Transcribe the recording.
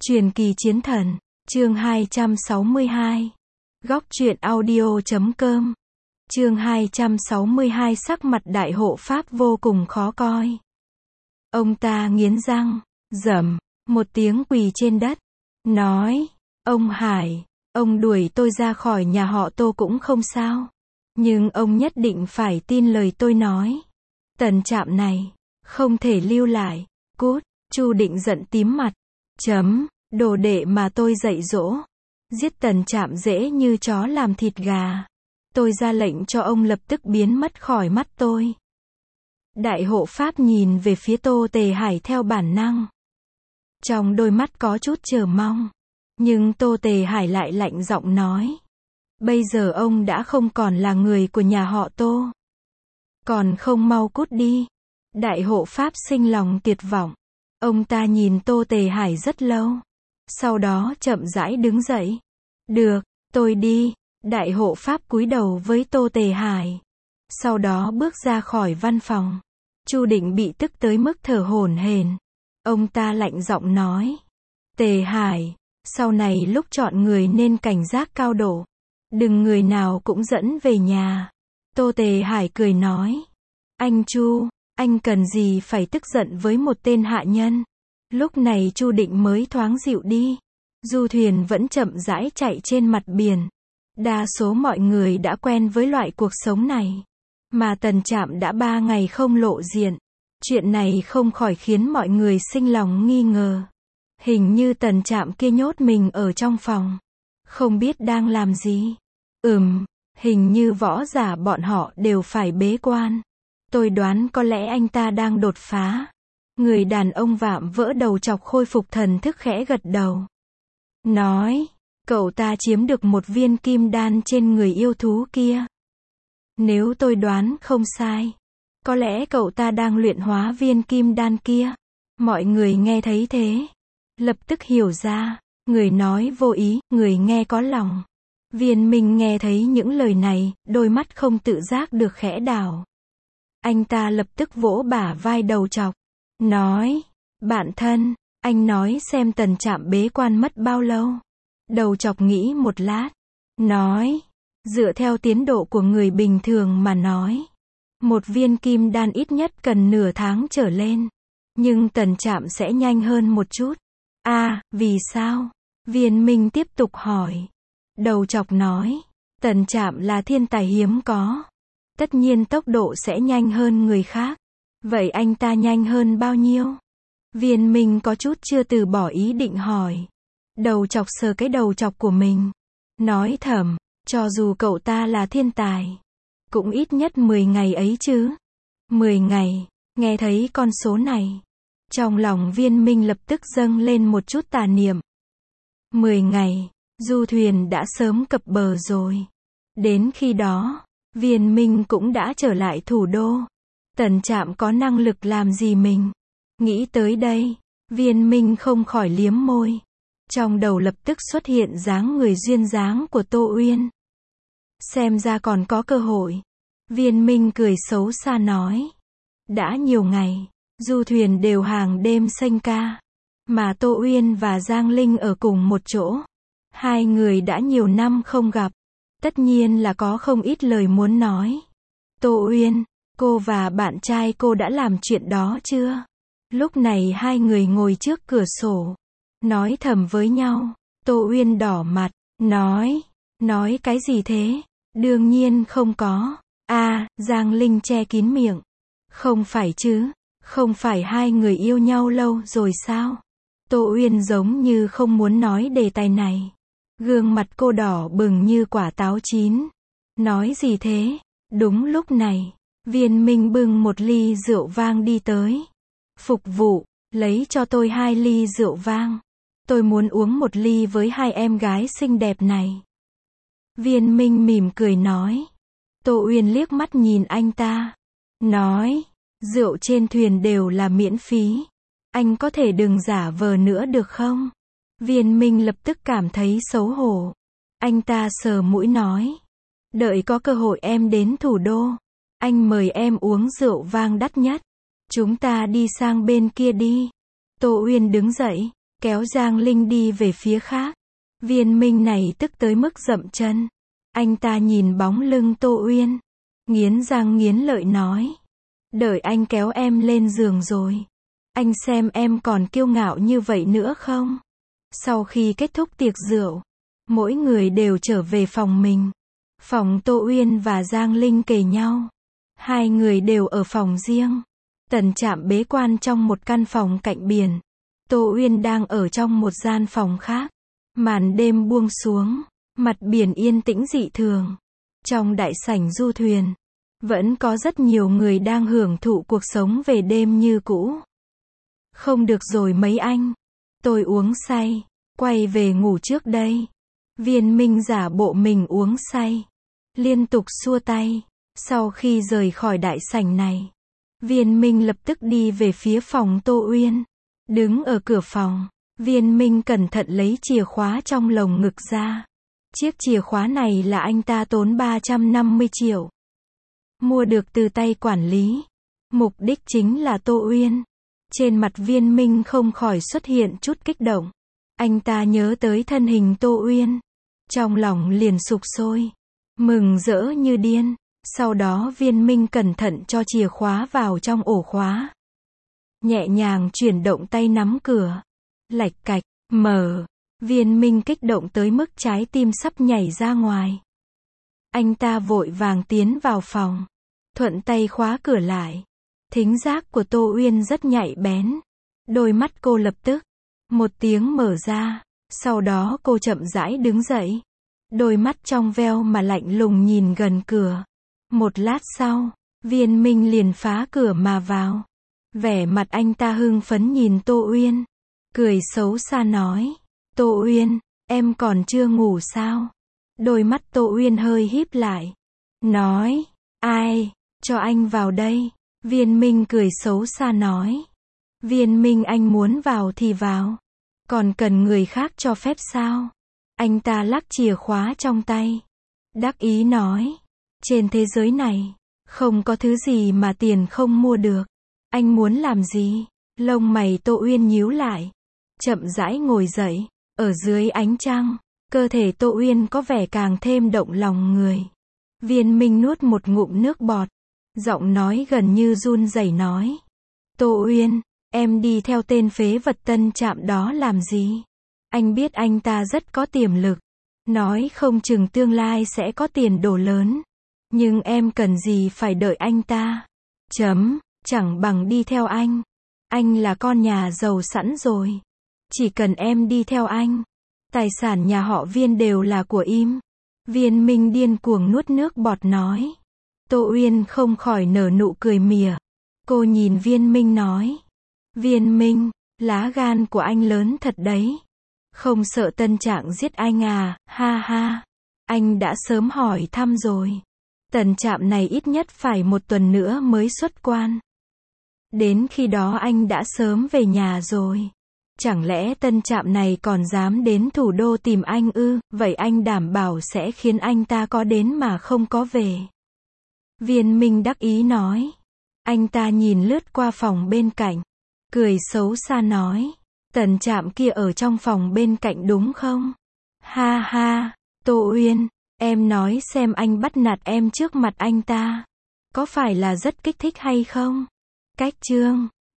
Truyền kỳ chiến thần, chương 262. Góc truyện audio.com. Chương 262 sắc mặt đại hộ pháp vô cùng khó coi. Ông ta nghiến răng, rầm, một tiếng quỳ trên đất, nói, ông Hải, ông đuổi tôi ra khỏi nhà họ Tô cũng không sao. Nhưng ông nhất định phải tin lời tôi nói. Tần Trạm này, không thể lưu lại, cút. Chu Định giận tím mặt, đồ đệ mà tôi dạy dỗ. Giết Tần Trạm dễ như chó làm thịt gà. Tôi ra lệnh cho ông lập tức biến mất khỏi mắt tôi. Đại hộ pháp nhìn về phía Tô Tề Hải theo bản năng. Trong đôi mắt có chút chờ mong. Nhưng Tô Tề Hải lại lạnh giọng nói. Bây giờ ông đã không còn là người của nhà họ Tô. Còn không mau cút đi. Đại hộ pháp sinh lòng tuyệt vọng. Ông ta nhìn Tô Tề Hải rất lâu. Sau đó chậm rãi đứng dậy. Được, tôi đi. Đại hộ pháp cúi đầu với Tô Tề Hải. Sau đó bước ra khỏi văn phòng. Chu Định bị tức tới mức thở hổn hển. Ông ta lạnh giọng nói. Tề Hải, sau này lúc chọn người nên cảnh giác cao độ. Đừng người nào cũng dẫn về nhà. Tô Tề Hải cười nói. Anh Chu, anh cần gì phải tức giận với một tên hạ nhân. Lúc này Chu Định mới thoáng dịu đi. Du thuyền vẫn chậm rãi chạy trên mặt biển. Đa số mọi người đã quen với loại cuộc sống này. Mà Tần Trạm đã 3 ngày không lộ diện. Chuyện này không khỏi khiến mọi người sinh lòng nghi ngờ. Hình như Tần Trạm kia nhốt mình ở trong phòng. Không biết đang làm gì. Hình như võ giả bọn họ đều phải bế quan. Tôi đoán có lẽ anh ta đang đột phá. Người đàn ông vạm vỡ đầu chọc khôi phục thần thức khẽ gật đầu. Nói, cậu ta chiếm được một viên kim đan trên người yêu thú kia. Nếu tôi đoán không sai, có lẽ cậu ta đang luyện hóa viên kim đan kia. Mọi người nghe thấy thế, lập tức hiểu ra, người nói vô ý, người nghe có lòng. Viên Minh nghe thấy những lời này, đôi mắt không tự giác được khẽ đảo. Anh ta lập tức vỗ bả vai đầu chọc, nói, bạn thân, anh nói xem Tần Trạm bế quan mất bao lâu. Đầu chọc nghĩ một lát, nói, dựa theo tiến độ của người bình thường mà nói, một viên kim đan ít nhất cần nửa tháng trở lên. Nhưng Tần Trạm sẽ nhanh hơn một chút. Vì sao? Viên Minh tiếp tục hỏi. Đầu chọc nói, Tần Trạm là thiên tài hiếm có. Tất nhiên tốc độ sẽ nhanh hơn người khác. Vậy anh ta nhanh hơn bao nhiêu? Viên Minh có chút chưa từ bỏ ý định hỏi. Đầu chọc sờ cái đầu chọc của mình. Nói thầm, cho dù cậu ta là thiên tài, cũng ít nhất 10 ngày ấy chứ. 10 ngày, nghe thấy con số này. Trong lòng Viên Minh lập tức dâng lên một chút tà niệm. 10 ngày, du thuyền đã sớm cập bờ rồi. Đến khi đó, Viên Minh cũng đã trở lại thủ đô. Tần Trạm có năng lực làm gì mình? Nghĩ tới đây, Viên Minh không khỏi liếm môi. Trong đầu lập tức xuất hiện dáng người duyên dáng của Tô Uyên. Xem ra còn có cơ hội. Viên Minh cười xấu xa nói. Đã nhiều ngày, du thuyền đều hàng đêm sanh ca. Mà Tô Uyên và Giang Linh ở cùng một chỗ. Hai người đã nhiều năm không gặp. Tất nhiên là có không ít lời muốn nói. Tô Uyên, cô và bạn trai cô đã làm chuyện đó chưa? Lúc này hai người ngồi trước cửa sổ. Nói thầm với nhau. Tô Uyên đỏ mặt. Nói cái gì thế? Đương nhiên không có. Giang Linh che kín miệng. Không phải chứ? Không phải hai người yêu nhau lâu rồi sao? Tô Uyên giống như không muốn nói đề tài này. Gương mặt cô đỏ bừng như quả táo chín. Nói gì thế? Đúng lúc này, Viên Minh bưng một ly rượu vang đi tới. Phục vụ, lấy cho tôi 2 ly rượu vang. Tôi muốn uống một ly với hai em gái xinh đẹp này. Viên Minh mỉm cười nói. Tô Uyên liếc mắt nhìn anh ta. Nói, rượu trên thuyền đều là miễn phí. Anh có thể đừng giả vờ nữa được không? Viên Minh lập tức cảm thấy xấu hổ. Anh ta sờ mũi nói. Đợi có cơ hội em đến thủ đô. Anh mời em uống rượu vang đắt nhất. Chúng ta đi sang bên kia đi. Tô Uyên đứng dậy. kéo Giang Linh đi về phía khác. Viên Minh này tức tới mức dậm chân. Anh ta nhìn bóng lưng Tô Uyên, nghiến răng nghiến lợi nói. Đợi anh kéo em lên giường rồi, anh xem em còn kiêu ngạo như vậy nữa không? Sau khi kết thúc tiệc rượu, mỗi người đều trở về phòng mình. Phòng Tô Uyên và Giang Linh kề nhau. Hai người đều ở phòng riêng. Tần Trạm bế quan trong một căn phòng cạnh biển. Tô Uyên đang ở trong một gian phòng khác. Màn đêm buông xuống, mặt biển yên tĩnh dị thường. Trong đại sảnh du thuyền, vẫn có rất nhiều người đang hưởng thụ cuộc sống về đêm như cũ. Không được rồi mấy anh, tôi uống say, quay về ngủ trước đây. Viên Minh giả bộ mình uống say, liên tục xua tay. Sau khi rời khỏi đại sảnh này, Viên Minh lập tức đi về phía phòng Tô Uyên. Đứng ở cửa phòng, Viên Minh cẩn thận lấy chìa khóa trong lồng ngực ra. Chiếc chìa khóa này là anh ta tốn 350 triệu. Mua được từ tay quản lý. Mục đích chính là Tô Uyên. Trên mặt Viên Minh không khỏi xuất hiện chút kích động. Anh ta nhớ tới thân hình Tô Uyên. Trong lòng liền sục sôi. Mừng rỡ như điên. Sau đó Viên Minh cẩn thận cho chìa khóa vào trong ổ khóa. Nhẹ nhàng chuyển động tay nắm cửa. Lạch cạch, mở. Viên Minh kích động tới mức trái tim sắp nhảy ra ngoài. Anh ta vội vàng tiến vào phòng. Thuận tay khóa cửa lại. Thính giác của Tô Uyên rất nhạy bén. Đôi mắt cô lập tức một tiếng mở ra. Sau đó cô chậm rãi đứng dậy. Đôi mắt trong veo mà lạnh lùng nhìn gần cửa. Một lát sau, Viên Minh liền phá cửa mà vào. Vẻ mặt anh ta hưng phấn nhìn Tô Uyên. Cười xấu xa nói. Tô Uyên, em còn chưa ngủ sao? Đôi mắt Tô Uyên hơi híp lại. Nói, ai, cho anh vào đây. Viên Minh cười xấu xa nói. Viên Minh anh muốn vào thì vào. Còn cần người khác cho phép sao? Anh ta lắc chìa khóa trong tay. Đắc ý nói. Trên thế giới này, không có thứ gì mà tiền không mua được. Anh muốn làm gì? Lông mày Tô Uyên nhíu lại. Chậm rãi ngồi dậy. Ở dưới ánh trăng, cơ thể Tô Uyên có vẻ càng thêm động lòng người. Viên Minh nuốt một ngụm nước bọt. Giọng nói gần như run rẩy nói. Tô Uyên, em đi theo tên phế vật Tân Trạm đó làm gì? Anh biết anh ta rất có tiềm lực. Nói không chừng tương lai sẽ có tiền đồ lớn. Nhưng em cần gì phải đợi anh ta? Chẳng bằng đi theo anh. Anh là con nhà giàu sẵn rồi. Chỉ cần em đi theo anh, tài sản nhà họ Viên đều là của im. Viên Minh điên cuồng nuốt nước bọt nói. Tô Uyên không khỏi nở nụ cười mỉa. Cô nhìn Viên Minh nói. Viên Minh, lá gan của anh lớn thật đấy. Không sợ Tân Trạm giết anh à, ha ha. Anh đã sớm hỏi thăm rồi. Tân Trạm này ít nhất phải 1 tuần nữa mới xuất quan. Đến khi đó anh đã sớm về nhà rồi. Chẳng lẽ Tân Trạm này còn dám đến thủ đô tìm anh ư? Vậy anh đảm bảo sẽ khiến anh ta có đến mà không có về. Viên Minh đắc ý nói. Anh ta nhìn lướt qua phòng bên cạnh. Cười xấu xa nói. Tân Trạm kia ở trong phòng bên cạnh đúng không? Ha ha, Tô Uyên, em nói xem anh bắt nạt em trước mặt anh ta. Có phải là rất kích thích hay không? Cách chương